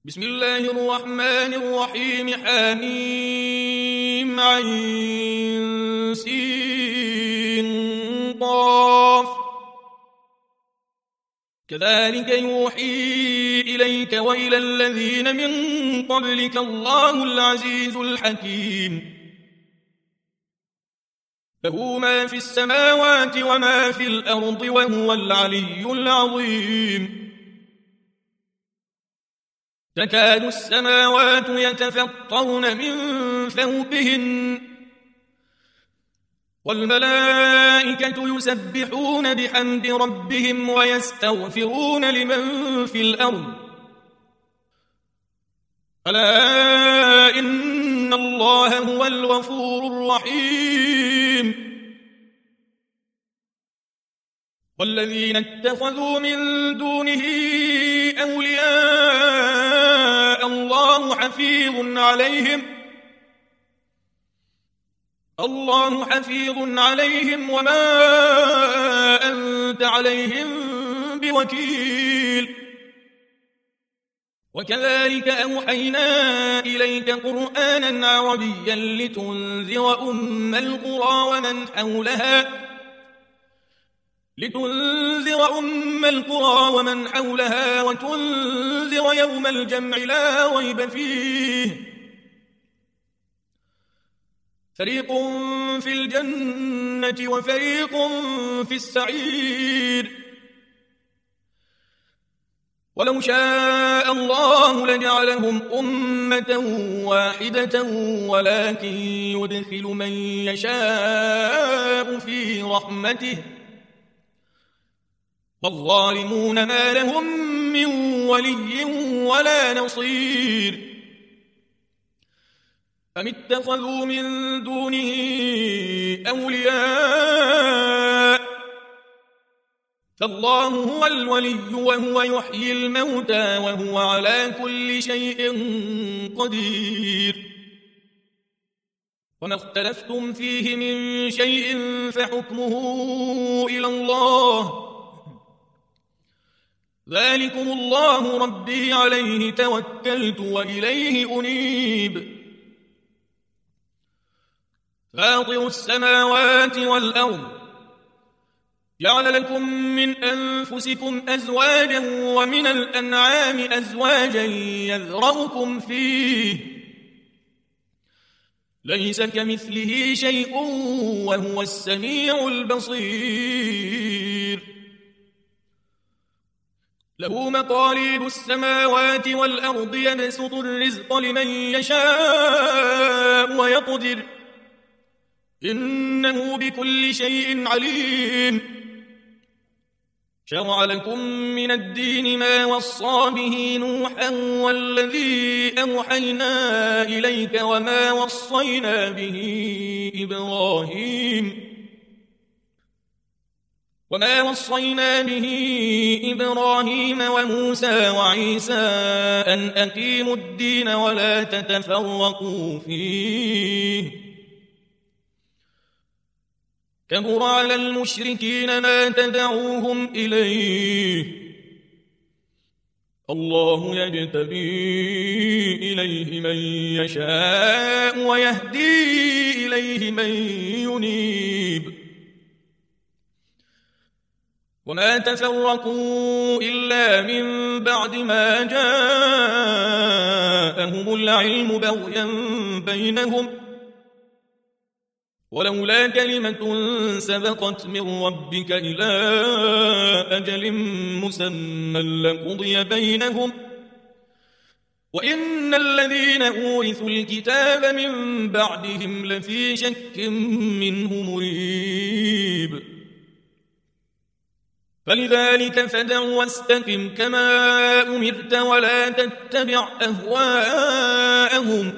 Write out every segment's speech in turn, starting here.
بسم الله الرحمن الرحيم. حميم عين سين قاف. كذلك يوحي إليك وإلى الذين من قبلك الله العزيز الحكيم. له ما في السماوات وما في الأرض وهو العلي العظيم. تكاد السماوات يتفطرن من فوقهن والملائكة يسبحون بحمد ربهم ويستغفرون لمن في الأرض ألا إن الله هو الغفور الرحيم. والذين اتخذوا من دونه أولياء الله حفيظ عليهم وما أنت عليهم بوكيل. وكذلك أوحينا إليك قرآنا عربيا لتنذر أم القرى ومن حولها وتنذر يوم الجمع لا ريب فيه. فريق في الجنة وفريق في السعير. ولو شاء الله لجعلهم أمة واحدة ولكن يدخل من يشاء في رحمته والظالمون ما لهم من ولي ولا نصير. أم اتخذوا من دونه أولياء فالله هو الولي وهو يحيي الموتى وهو على كل شيء قدير. وما اختلفتم فيه من شيء فحكمه إلى الله ذلكم الله ربي عليه توكلت وإليه أنيب. فاطر السماوات والأرض جعل لكم من أنفسكم أزواجا ومن الأنعام أزواجا يذرأكم فيه ليس كمثله شيء وهو السميع البصير. له مقاليد السماوات والأرض يبسط الرزق لمن يشاء ويقدر إنه بكل شيء عليم. شرع لكم من الدين ما وصى به نوحا والذي أوحينا إليك وما وصينا به إبراهيم وموسى وعيسى أن أقيموا الدين ولا تتفرقوا فيه كبر على المشركين ما تدعوهم إليه الله يجتبي إليه من يشاء ويهدي إليه من ينيب. وما تفرقوا إلا من بعد ما جاءهم العلم بغيا بينهم ولولا كلمة سبقت من ربك إلى أجل مسمى لقضي بينهم وإن الذين أورثوا الكتاب من بعدهم لفي شك منه مريب. فلذلك فادع واستقم كما أمرت ولا تتبع أهواءهم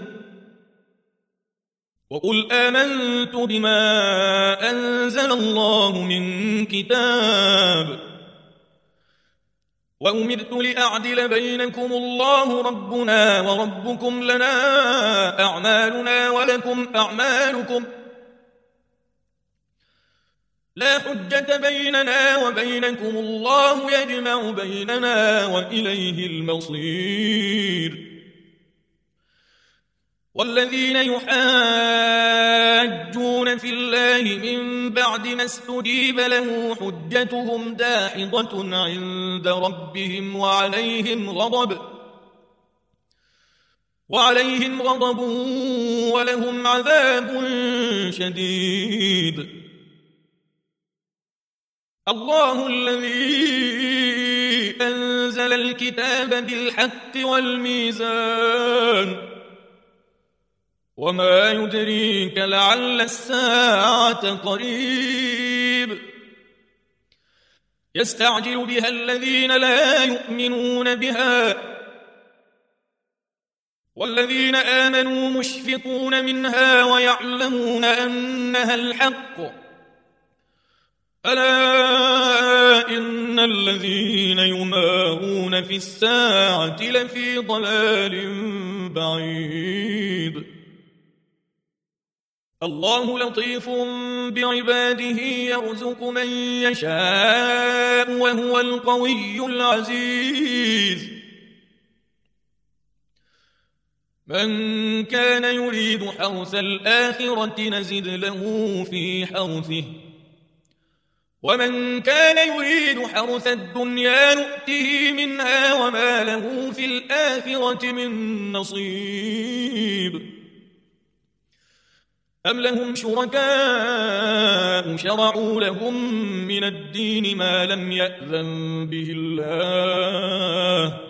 وقل آمنت بما أنزل الله من كتاب وأمرت لأعدل بينكم الله ربنا وربكم لنا أعمالنا ولكم أعمالكم لا حجة بيننا وبينكم الله يجمع بيننا وإليه المصير. والذين يحاجون في الله من بعد ما استجيب له حجتهم داحضة عند ربهم وعليهم غضب ولهم عذاب شديد. الله الذي أنزل الكتاب بالحق والميزان وما يدريك لعل الساعة قريب. يستعجل بها الذين لا يؤمنون بها والذين آمنوا مشفقون منها ويعلمون أنها الحق. ألا إن الذين يمارون في الساعة لفي ضلال بعيد. الله لطيف بعباده يرزق من يشاء وهو القوي العزيز. من كان يريد حرث الآخرة نزد له في حرثه ومن كان يريد حرث الدنيا نؤته منها وما له في الآخرة من نصيب. أم لهم شركاء شرعوا لهم من الدين ما لم يأذن به الله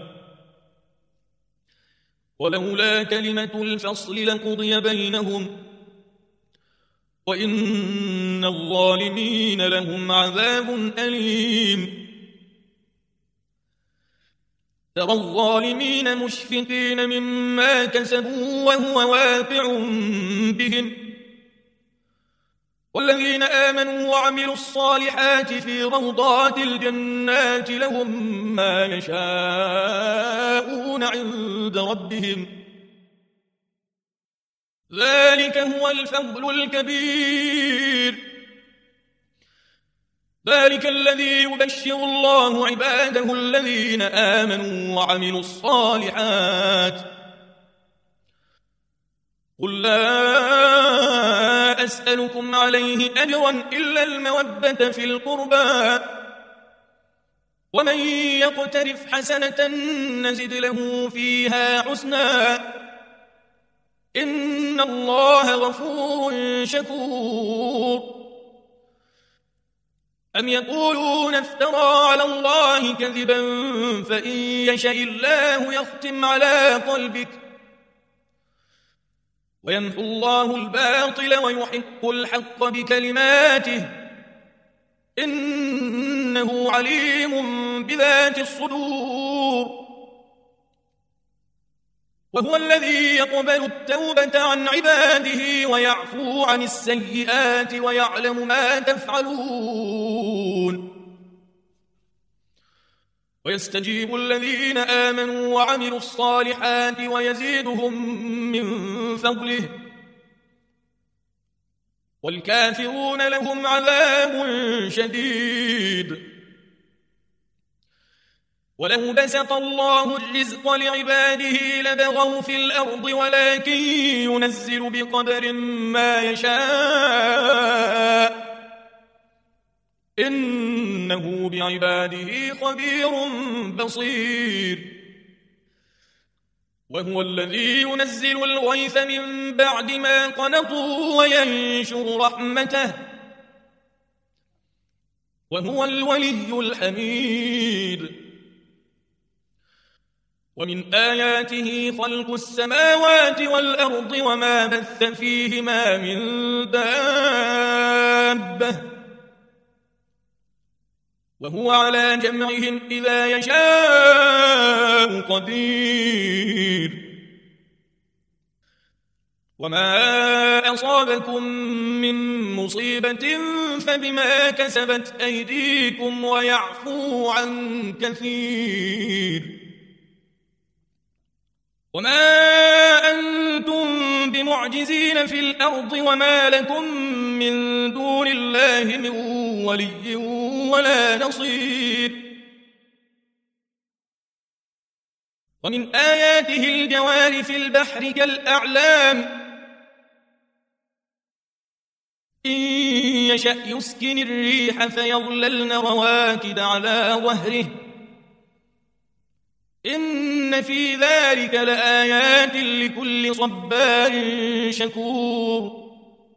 ولولا كلمة الفصل لقضي بينهم وإن الظالمين لهم عذاب أليم. ترى الظالمين مشفقين مما كسبوا وهو واقع بهم والذين آمنوا وعملوا الصالحات في روضات الجنات لهم ما يشاءون عند ربهم ذلك هو الفضل الكبير. ذلك الذي يبشر الله عباده الذين آمنوا وعملوا الصالحات. قل لا أسألكم عليه أجرا إلا المودة في القربى ومن يقترف حسنة نزد له فيها حسنا إن الله غفور شكور. أم يقولون افترى على الله كذبا فإن يشاء الله يختم على قلبك ويمحو الله الباطل ويحق الحق بكلماته إنه عليم بذات الصدور. وهو الذي يقبل التوبة عن عباده ويعفو عن السيئات ويعلم ما تفعلون ويستجيب الذين آمنوا وعملوا الصالحات ويزيدهم من فضله والكافرون لهم عذاب شديد. ولو بسط الله الرزق لعباده لبغوا في الأرض ولكن ينزل بقدر ما يشاء إنه بعباده خبير بصير. وهو الذي ينزل الغيث من بعد ما قنطوا وينشر رحمته وهو الولي الحميد. ومن آياته خلق السماوات والأرض وما بث فيهما من دابة وهو على جمعهم إذا يشاء قدير. وما أصابكم من مصيبة فبما كسبت أيديكم ويعفو عن كثير. وما أنتم بمعجزين في الأرض وما لكم من دون الله من ولي ولا نصير. ومن آياته الجوار في البحر كالأعلام إن يشأ يسكن الريح فيظللن رواكد على ظهره إن في ذلك لآيات لكل صبار شكور.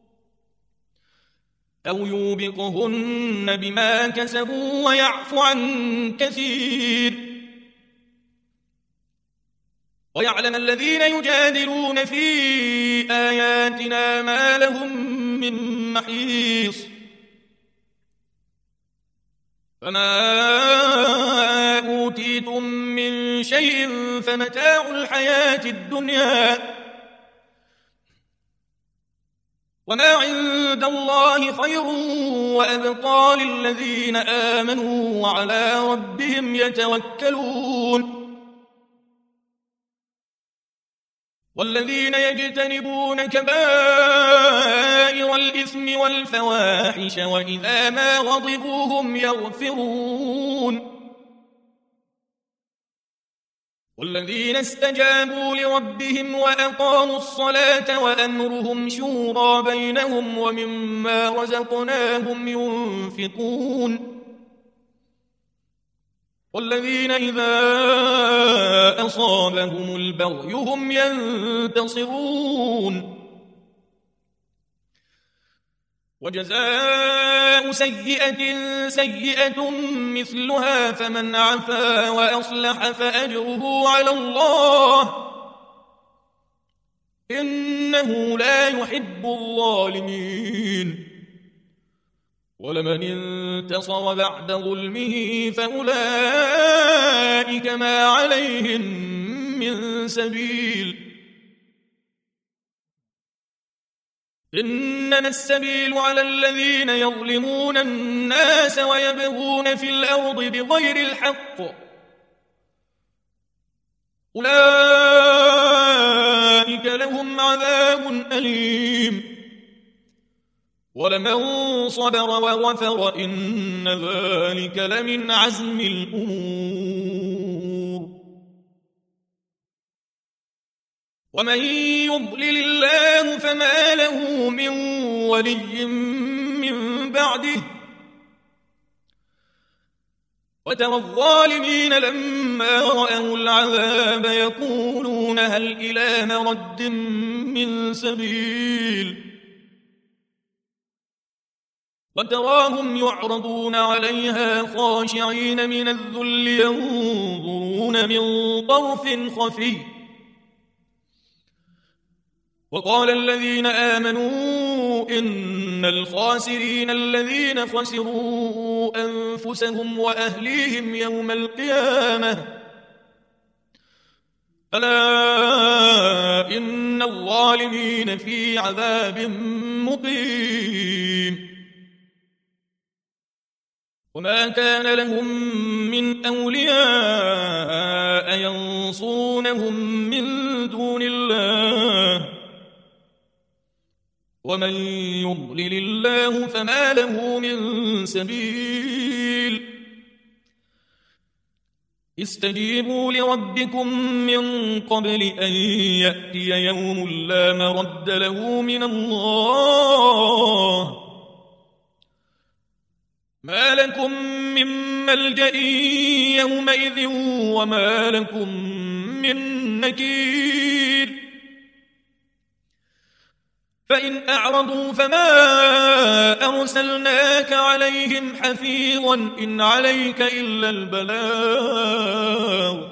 أو يوبقهن بما كسبوا ويعفو عن كثير. ويعلم الذين يجادلون في آياتنا ما لهم من محيص. فما أوتيتم من شيء فمتاع الحياة الدنيا وما عند الله خير وأبقى للذين آمنوا وعلى ربهم يتوكلون. والذين يجتنبون كبائر الإثم والفواحش وإذا ما غضبوا هم يغفرون. والذين استجابوا لربهم وأقاموا الصلاة وأمرهم شورى بينهم ومما رزقناهم ينفقون. والذين إذا أصابهم البغي هم ينتصرون. وجزاء سيئة سيئة مثلها فمن عفا وأصلح فأجره على الله إنه لا يحب الظالمين. ولمن انتصر بعد ظلمه فأولئك ما عليهم من سبيل. إنما السبيل على الذين يظلمون الناس ويبغون في الأرض بغير الحق أولئك لهم عذاب أليم. ولمن صبر وغفر إن ذلك لمن عزم الأمور. ومن يضلل الله فما له من ولي من بعده. وترى الظالمين لما رأوا العذاب يقولون هل إلى مرد من سبيل. وتراهم يعرضون عليها خاشعين من الذل ينظرون من طرف خفي. وقال الذين آمنوا إن الخاسرين الذين خسروا أنفسهم وأهليهم يوم القيامة ألا إن الظالمين في عذاب مقيم. وما كان لهم من أولياء ينصرونهم من دون الله ومن يضلل الله فما له من سبيل. استجيبوا لربكم من قبل أن يأتي يوم لا مرد له من الله ما لكم من ملجأ يومئذ وما لكم من نكير. فإن أعرضوا فما أرسلناك عليهم حفيظا إن عليك إلا البلاغ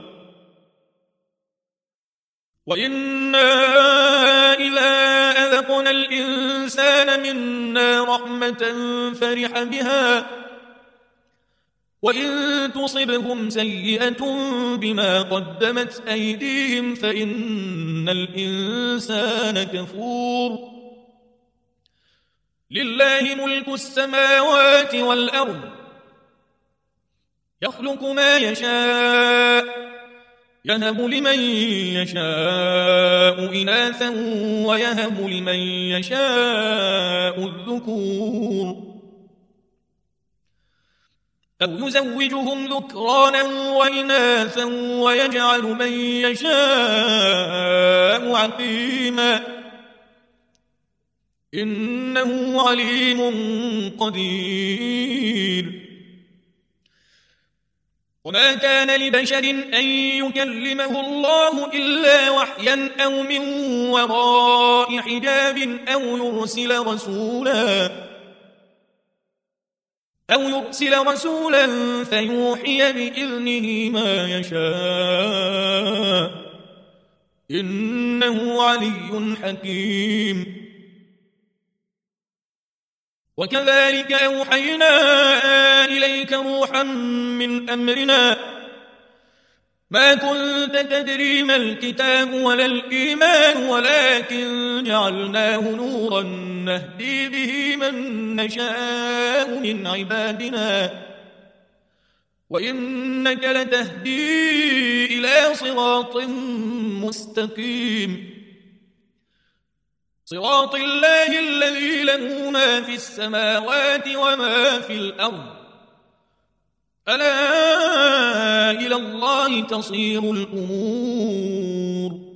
وإنا إذا أذقنا الإنسان منا رحمة فرح بها وإن تصبهم سيئة بما قدمت أيديهم فإن الإنسان كفور. لله ملك السماوات والأرض يخلق ما يشاء يهب لمن يشاء إناثا ويهب لمن يشاء الذكور أو يزوجهم ذكرانا وإناثا ويجعل من يشاء عقيما إنه عليم قدير. وما كان لبشر أن يكلمه الله إلا وحيا أو من وراء حجاب أو يرسل رسولا فيوحي بإذنه ما يشاء إنه علي حكيم. وكذلك أوحينا إليك روحا من أمرنا ما كنت تدري ما الكتاب ولا الإيمان ولكن جعلناه نورا نهدي به من نشاء من عبادنا وإنك لتهدي إلى صراط مستقيم صراط الله الذي له ما في السماوات وما في الأرض ألا إلى الله تصير الأمور.